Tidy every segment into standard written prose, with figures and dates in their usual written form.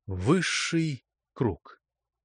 Высший круг.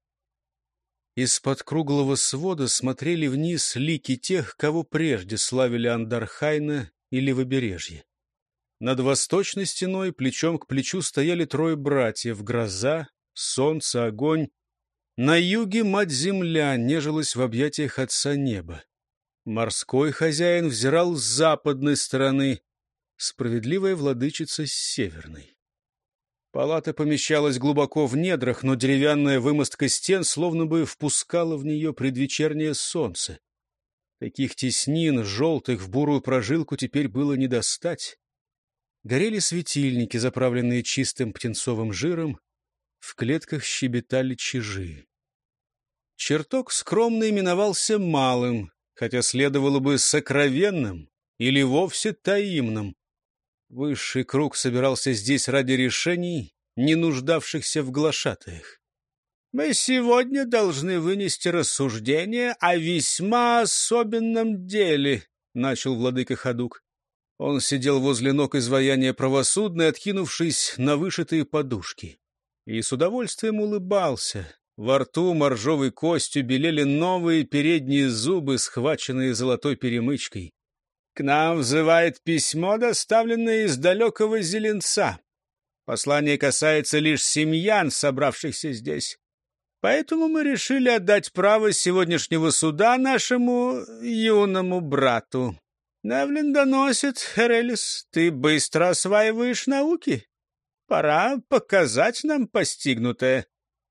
Из-под круглого свода смотрели вниз лики тех, кого прежде славили Андархайна и Левобережье. Над восточной стеной плечом к плечу стояли трое братьев — Гроза, Солнце, Огонь. На юге мать-земля нежилась в объятиях Отца Неба. Морской хозяин взирал с западной стороны, справедливая владычица — с северной. Палата помещалась глубоко в недрах, но деревянная вымостка стен словно бы впускала в нее предвечернее солнце. Таких теснин, желтых в бурую прожилку, теперь было не достать. Горели светильники, заправленные чистым птенцовым жиром, в клетках щебетали чижи. Чертог скромно именовался малым, хотя следовало бы сокровенным или вовсе таимным. Высший круг собирался здесь ради решений, не нуждавшихся в глашатаях. «Мы сегодня должны вынести рассуждение о весьма особенном деле», — начал владыка Ходук. Он сидел возле ног изваяния правосудной, откинувшись на вышитые подушки, и с удовольствием улыбался. Во рту моржовой костью белели новые передние зубы, схваченные золотой перемычкой. «К нам взывает письмо, доставленное из далекого Зеленца. Послание касается лишь семьян, собравшихся здесь. Поэтому мы решили отдать право сегодняшнего суда нашему юному брату. Невлин доносит, Эрелис, ты быстро осваиваешь науки. Пора показать нам постигнутое».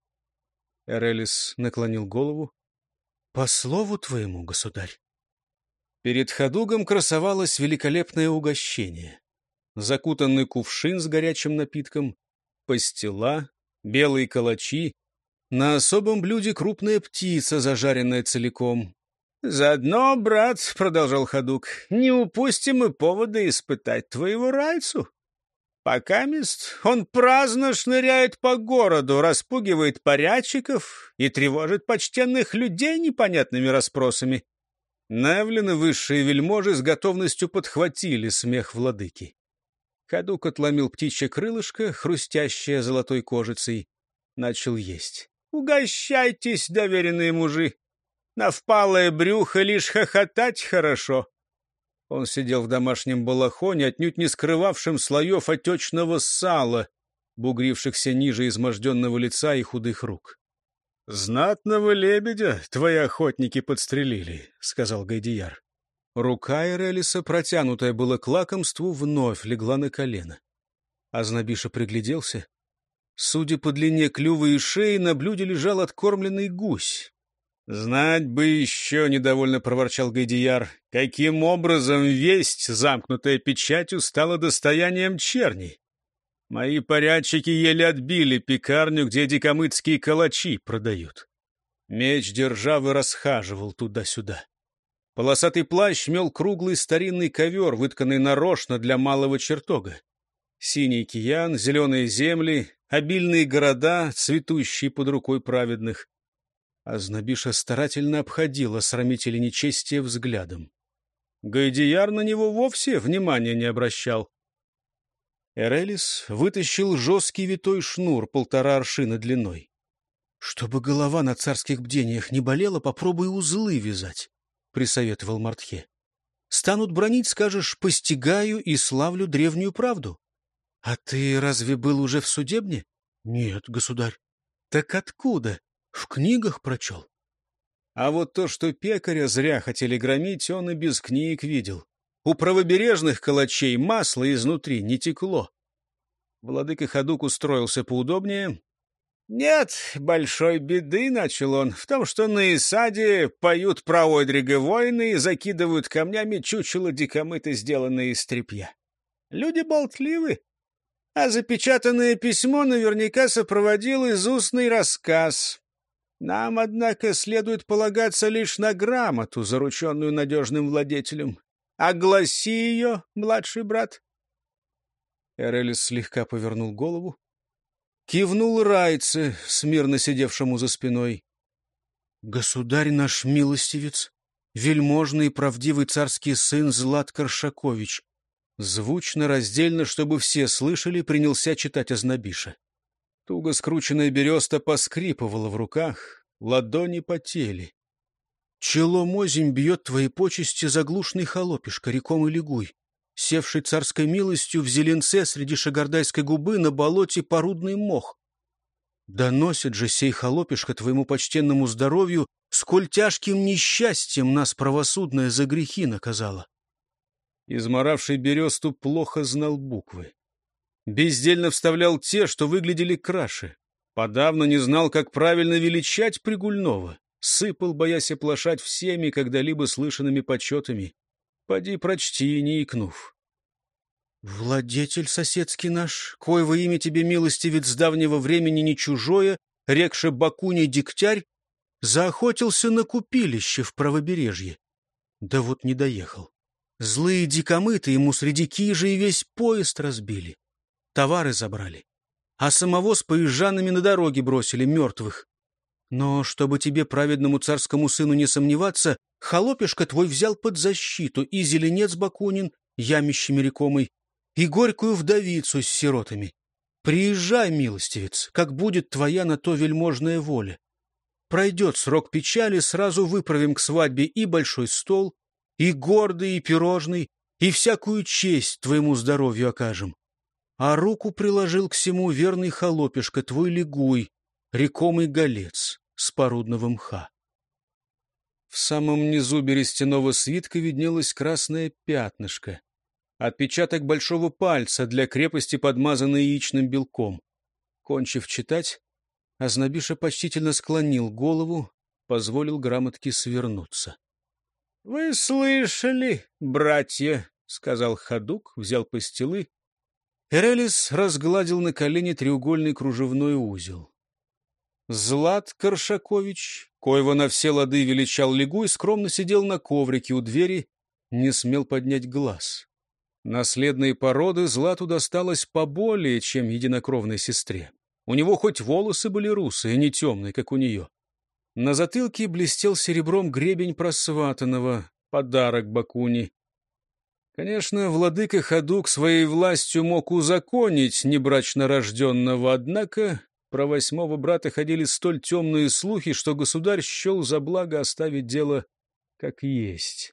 Эрелис наклонил голову. «По слову твоему, государь». Перед Ходугом красовалось великолепное угощение. Закутанный кувшин с горячим напитком, пастила, белые калачи, на особом блюде крупная птица, зажаренная целиком. «Заодно, брат, — продолжал Ходук, — не упустим и повода испытать твоего райцу. Покамест он праздно шныряет по городу, распугивает порядчиков и тревожит почтенных людей непонятными расспросами». Невлин и высшие вельможи с готовностью подхватили смех владыки. Ходук отломил птичье крылышко, хрустящее золотой кожицей, начал есть. «Угощайтесь, доверенные мужи! На впалое брюхо лишь хохотать хорошо!» Он сидел в домашнем балахоне, отнюдь не скрывавшем слоев отечного сала, бугрившихся ниже изможденного лица и худых рук. «Знатного лебедя твои охотники подстрелили», — сказал Гайдияр. Рука Эрелиса, протянутая было к лакомству, вновь легла на колено. Азнабиша пригляделся. Судя по длине клюва и шеи, на блюде лежал откормленный гусь. «Знать бы еще», — недовольно проворчал Гайдияр, — «каким образом весть, замкнутая печатью, стала достоянием черней? Мои порядчики еле отбили пекарню, где дикомыцкие калачи продают». Меч державы расхаживал туда-сюда. Полосатый плащ мел круглый старинный ковер, вытканный нарочно для малого чертога. Синий киян, зеленые земли, обильные города, цветущие под рукой праведных. Азнабиша старательно обходила срамителя нечестия взглядом. Гайдияр на него вовсе внимания не обращал. Эрелис вытащил жесткий витой шнур 1,5 аршина длиной. — Чтобы голова на царских бдениях не болела, попробуй узлы вязать, — присоветовал Мартхе. — Станут бранить, скажешь: постигаю и славлю древнюю правду. — А ты разве был уже в судебне? — Нет, государь. — Так откуда? В книгах прочел. А вот то, что пекаря зря хотели громить, он и без книг видел. У правобережных калачей масло изнутри не текло. Владыка Ходук устроился поудобнее. «Нет большой беды, — начал он, — в том, что на Исаде поют про Ойдрига воины и закидывают камнями чучело дикомыта, сделанное из тряпья. Люди болтливы, а запечатанное письмо наверняка сопроводил изустный рассказ. Нам, однако, следует полагаться лишь на грамоту, зарученную надежным владетелем. Огласи ее, младший брат». Эрелис слегка повернул голову. Кивнул райце, смирно сидевшему за спиной. — Государь наш милостивец, вельможный и правдивый царский сын Злат Коршакович. Звучно, раздельно, чтобы все слышали, принялся читать Азнабиша. Туго скрученная береста поскрипывала в руках, ладони потели. Челом озимь бьет твои почести заглушный холопишка, рекомый лигуй, севший царской милостью в зеленце среди шагардайской губы на болоте порудный мох. Доносит же сей холопишка твоему почтенному здоровью, сколь тяжким несчастьем нас правосудное за грехи наказало. Изморавший бересту плохо знал буквы. Бездельно вставлял те, что выглядели краше. Подавно не знал, как правильно величать Пригульного. Сыпал, боясь оплошать всеми когда-либо слышанными почетами. Поди прочти, не икнув. «Владетель соседский наш, коего имя тебе милостивит с давнего времени не чужое, рекше Бакуни Дегтярь, заохотился на купилище в правобережье. Да вот не доехал. Злые дикомыты ему среди кижи и весь поезд разбили. Товары забрали, а самого с поезжанами на дороге бросили мертвых. Но, чтобы тебе, праведному царскому сыну, не сомневаться, холопишка твой взял под защиту и зеленец Бакунин, ямищами рекомый, и горькую вдовицу с сиротами. Приезжай, милостивец, как будет твоя на то вельможная воля. Пройдет срок печали, сразу выправим к свадьбе и большой стол, и гордый, и пирожный, и всякую честь твоему здоровью окажем. А руку приложил к всему верный холопишка твой лигуй, рекомый голец с порудного мха. В самом низу берестяного свитка виднелось красное пятнышко. Отпечаток большого пальца, для крепости подмазанный яичным белком. Кончив читать, Азнабиша почтительно склонил голову, позволил грамотке свернуться. — Вы слышали, братья? — сказал Ходук, взял пастилы. Эрелис разгладил на колени треугольный кружевной узел. Злат Коршакович, коего на все лады величал лигуй, скромно сидел на коврике у двери, не смел поднять глаз. Наследные породы Злату досталось поболее, чем единокровной сестре. У него хоть волосы были русые, не темные, как у нее. На затылке блестел серебром гребень просватанного, подарок Бакуни. Конечно, владыка Ходук своей властью мог узаконить небрачно рожденного, однако про восьмого брата ходили столь темные слухи, что государь счел за благо оставить дело как есть.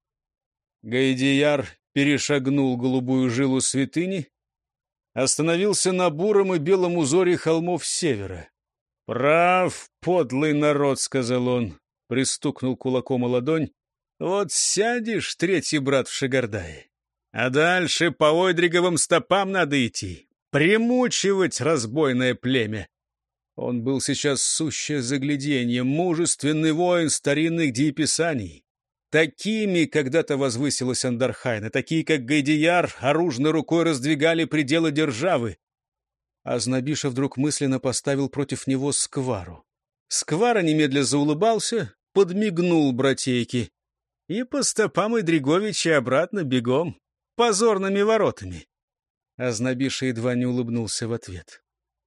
Гайдияр перешагнул голубую жилу святыни, остановился на буром и белом узоре холмов севера. — Прав, подлый народ, — сказал он, пристукнул кулаком о ладонь. — Вот сядешь, третий брат в Шагардае, а дальше по Ойдриговым стопам надо идти, примучивать разбойное племя. Он был сейчас сущее загляденье, мужественный воин старинных дееписаний. Такими когда-то возвысилась Андархайна, такие, как Гайдияр, оружной рукой раздвигали пределы державы. Азнабиша вдруг мысленно поставил против него Сквару. Сквара немедля заулыбался, подмигнул братейке. И по стопам Идриговича обратно бегом, позорными воротами. Азнабиша едва не улыбнулся в ответ.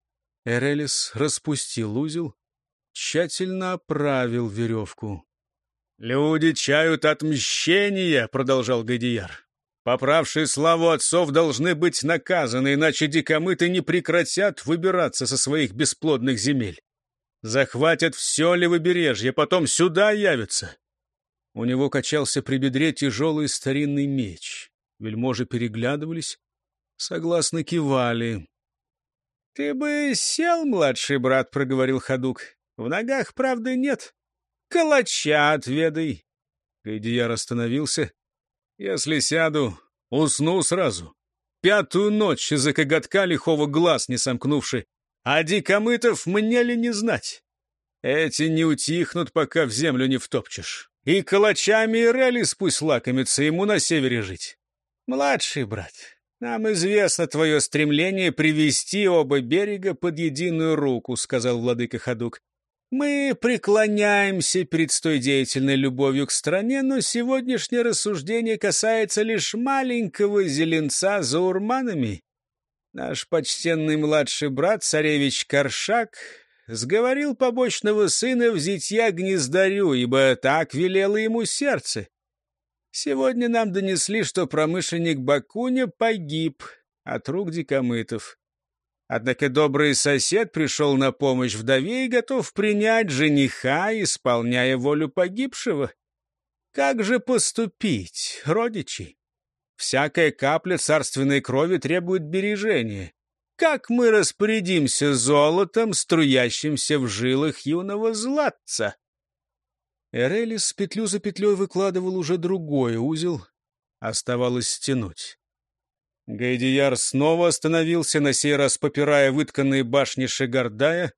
Эрелис распустил узел, тщательно оправил веревку. — Люди чают отмщения, — продолжал Гайдияр. — Поправшие славу отцов должны быть наказаны, иначе дикомыты не прекратят выбираться со своих бесплодных земель. Захватят все левобережье, потом сюда явятся. У него качался при бедре тяжелый старинный меч. Вельможи переглядывались, согласно кивали. — Ты бы сел, младший брат, — проговорил Ходук. — В ногах правды нет. Калача отведай. Гайдияр остановился. — Если сяду, усну сразу. 5-ю ночь из-за коготка лихого глаз не сомкнувши. А дикомытов мне ли не знать? Эти не утихнут, пока в землю не втопчешь. И калачами Ирелис пусть лакомится, ему на севере жить. Младший брат, нам известно твое стремление привести оба берега под единую руку, — сказал владыка Ходук. Мы преклоняемся перед столь деятельной любовью к стране, но сегодняшнее рассуждение касается лишь маленького зеленца за урманами. Наш почтенный младший брат, царевич Коршак, сговорил побочного сына в зятья гнездарю, ибо так велело ему сердце. Сегодня нам донесли, что промышленник Бакуня погиб от рук дикомытов. Однако добрый сосед пришел на помощь вдове и готов принять жениха, исполняя волю погибшего. Как же поступить, родичи? Всякая капля царственной крови требует бережения. Как мы распорядимся золотом, струящимся в жилах юного златца? Эрелис петлю за петлей выкладывал уже другой узел. Оставалось стянуть. Гайдияр снова остановился, на сей раз попирая вытканные башни Шигардая.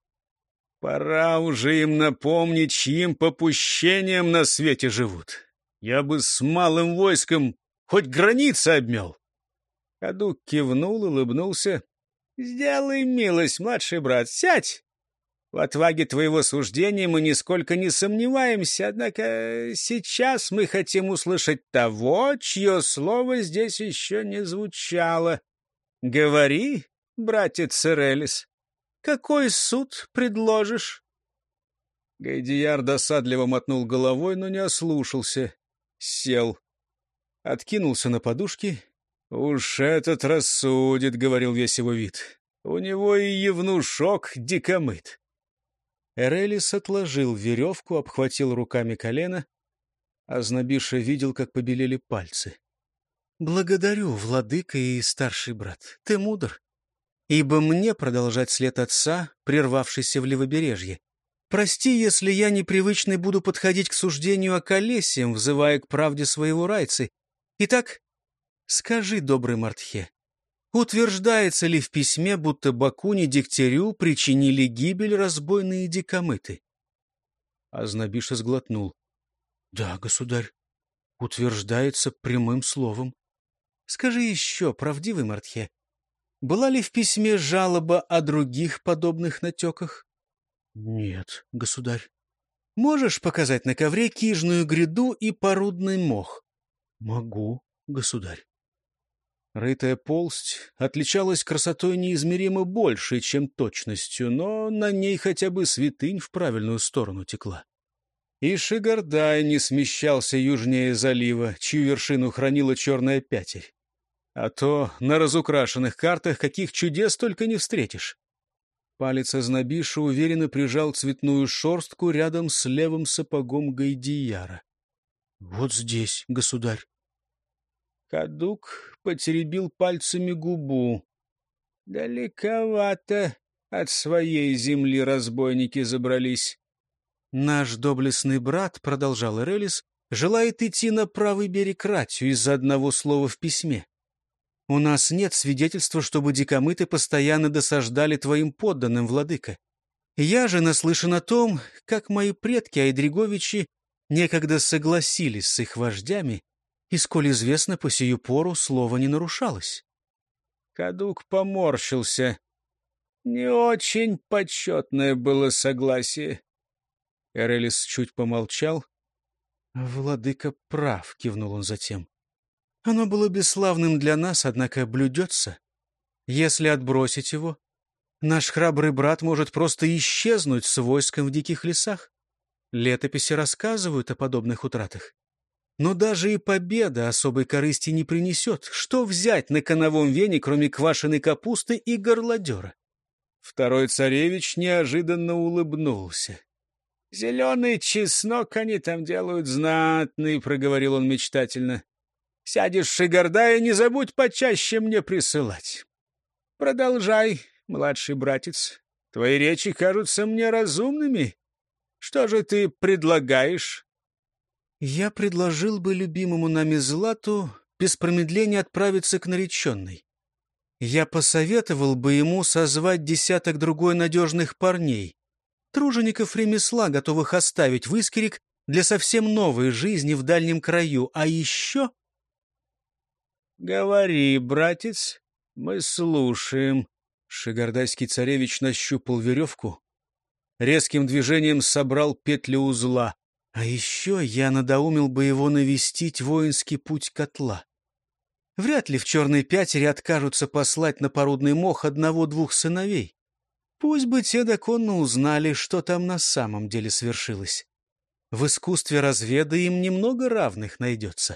Пора уже им напомнить, чьим попущением на свете живут. Я бы с малым войском хоть границы обмел. Кадук кивнул, улыбнулся. — Сделай милость, младший брат, сядь. В отваге твоего суждения мы нисколько не сомневаемся, однако сейчас мы хотим услышать того, чье слово здесь еще не звучало. Говори, братец Эрелис, какой суд предложишь? Гайдияр досадливо мотнул головой, но не ослушался. Сел. Откинулся на подушки. «Уж этот рассудит», — говорил весь его вид. «У него и евнушок дикомыт». Эрелис отложил веревку, обхватил руками колено. Азнабиша видел, как побелели пальцы. «Благодарю, владыка и старший брат, ты мудр. Ибо мне продолжать след отца, прервавшийся в левобережье. Прости, если я непривычный буду подходить к суждению о колесиям, взывая к правде своего райцы. Итак, скажи, добрый Мартхе, утверждается ли в письме, будто Бакуни Дегтярю причинили гибель разбойные дикомыты?» Азнабиша сглотнул. — Да, государь, утверждается прямым словом. Скажи еще, правдивый Мартхе, была ли в письме жалоба о других подобных натеках? — Нет, государь. — Можешь показать на ковре кижную гряду и порудный мох? — Могу, государь. Рытая полсть отличалась красотой неизмеримо большей, чем точностью, но на ней хотя бы святынь в правильную сторону текла. И Шигардай не смещался южнее залива, чью вершину хранила черная пятерь. А то на разукрашенных картах каких чудес только не встретишь. Палец Азнабиша уверенно прижал цветную шорстку рядом с левым сапогом Гайдияра. — Вот здесь, государь. Кадук потеребил пальцами губу. Далековато от своей земли разбойники забрались. «Наш доблестный брат, — продолжал Эрелис, — желает идти на правый берег Ратью из-за одного слова в письме. У нас нет свидетельства, чтобы дикомыты постоянно досаждали твоим подданным, владыка. Я же наслышан о том, как мои предки Айдриговичи некогда согласились с их вождями, и, сколь известно, по сию пору слово не нарушалось». Кадук поморщился. Не очень почетное было согласие. Эрелис чуть помолчал. — Владыка прав, — кивнул он затем. — Оно было бесславным для нас, однако блюдется. Если отбросить его, наш храбрый брат может просто исчезнуть с войском в диких лесах. Летописи рассказывают о подобных утратах. Но даже и победа особой корысти не принесет. Что взять на коновом вене, кроме квашеной капусты и горлодера? Второй царевич неожиданно улыбнулся. — Зеленый чеснок они там делают знатный, — проговорил он мечтательно. — Сядешь в Шигардая, не забудь почаще мне присылать. Продолжай, младший братец. Твои речи кажутся мне разумными. Что же ты предлагаешь? Я предложил бы любимому нами Злату без промедления отправиться к нареченной. Я посоветовал бы ему созвать десяток другой надежных парней, тружеников ремесла, готовых оставить Выскирик для совсем новой жизни в дальнем краю. А еще... — Говори, братец, мы слушаем. Шигардайский царевич нащупал веревку, резким движением собрал петли узла. А еще я надоумил бы его навестить воинский путь котла. Вряд ли в черной пятере откажутся послать на порудный мох одного-двух сыновей. Пусть бы те доконно узнали, что там на самом деле свершилось. В искусстве разведа им немного равных найдется.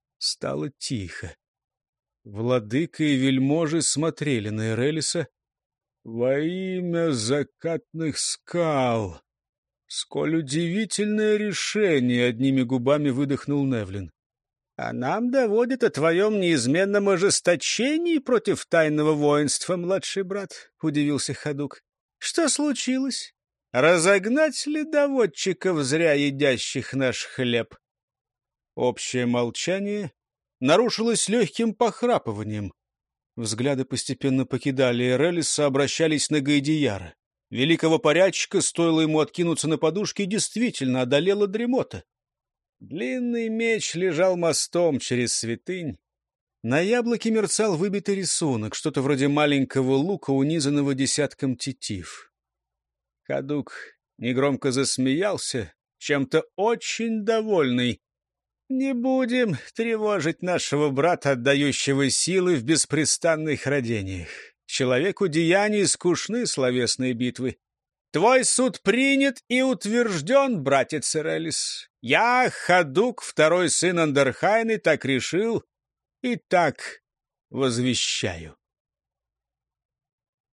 Стало тихо. Владыка и вельможи смотрели на Эрелиса. Во имя закатных скал! Сколь удивительное решение! — одними губами выдохнул Невлин. — А нам доводит о твоем неизменном ожесточении против тайного воинства, младший брат, — удивился Ходук. — Что случилось? Разогнать ли доводчиков, зря едящих наш хлеб? Общее молчание нарушилось легким похрапыванием. Взгляды постепенно покидали Эрелиса, обращались на Гайдияра. Великого порядчика, стоило ему откинуться на подушке, действительно одолела дремота. Длинный меч лежал мостом через святынь. На яблоке мерцал выбитый рисунок, что-то вроде маленького лука, унизанного десятком тетив. Ходук негромко засмеялся, чем-то очень довольный. «Не будем тревожить нашего брата, отдающего силы в беспрестанных родениях. Человеку деяний скучны словесные битвы. Твой суд принят и утвержден, братец Эрелис. Я, Ходук, второй сын Андерхайны, так решил и так возвещаю».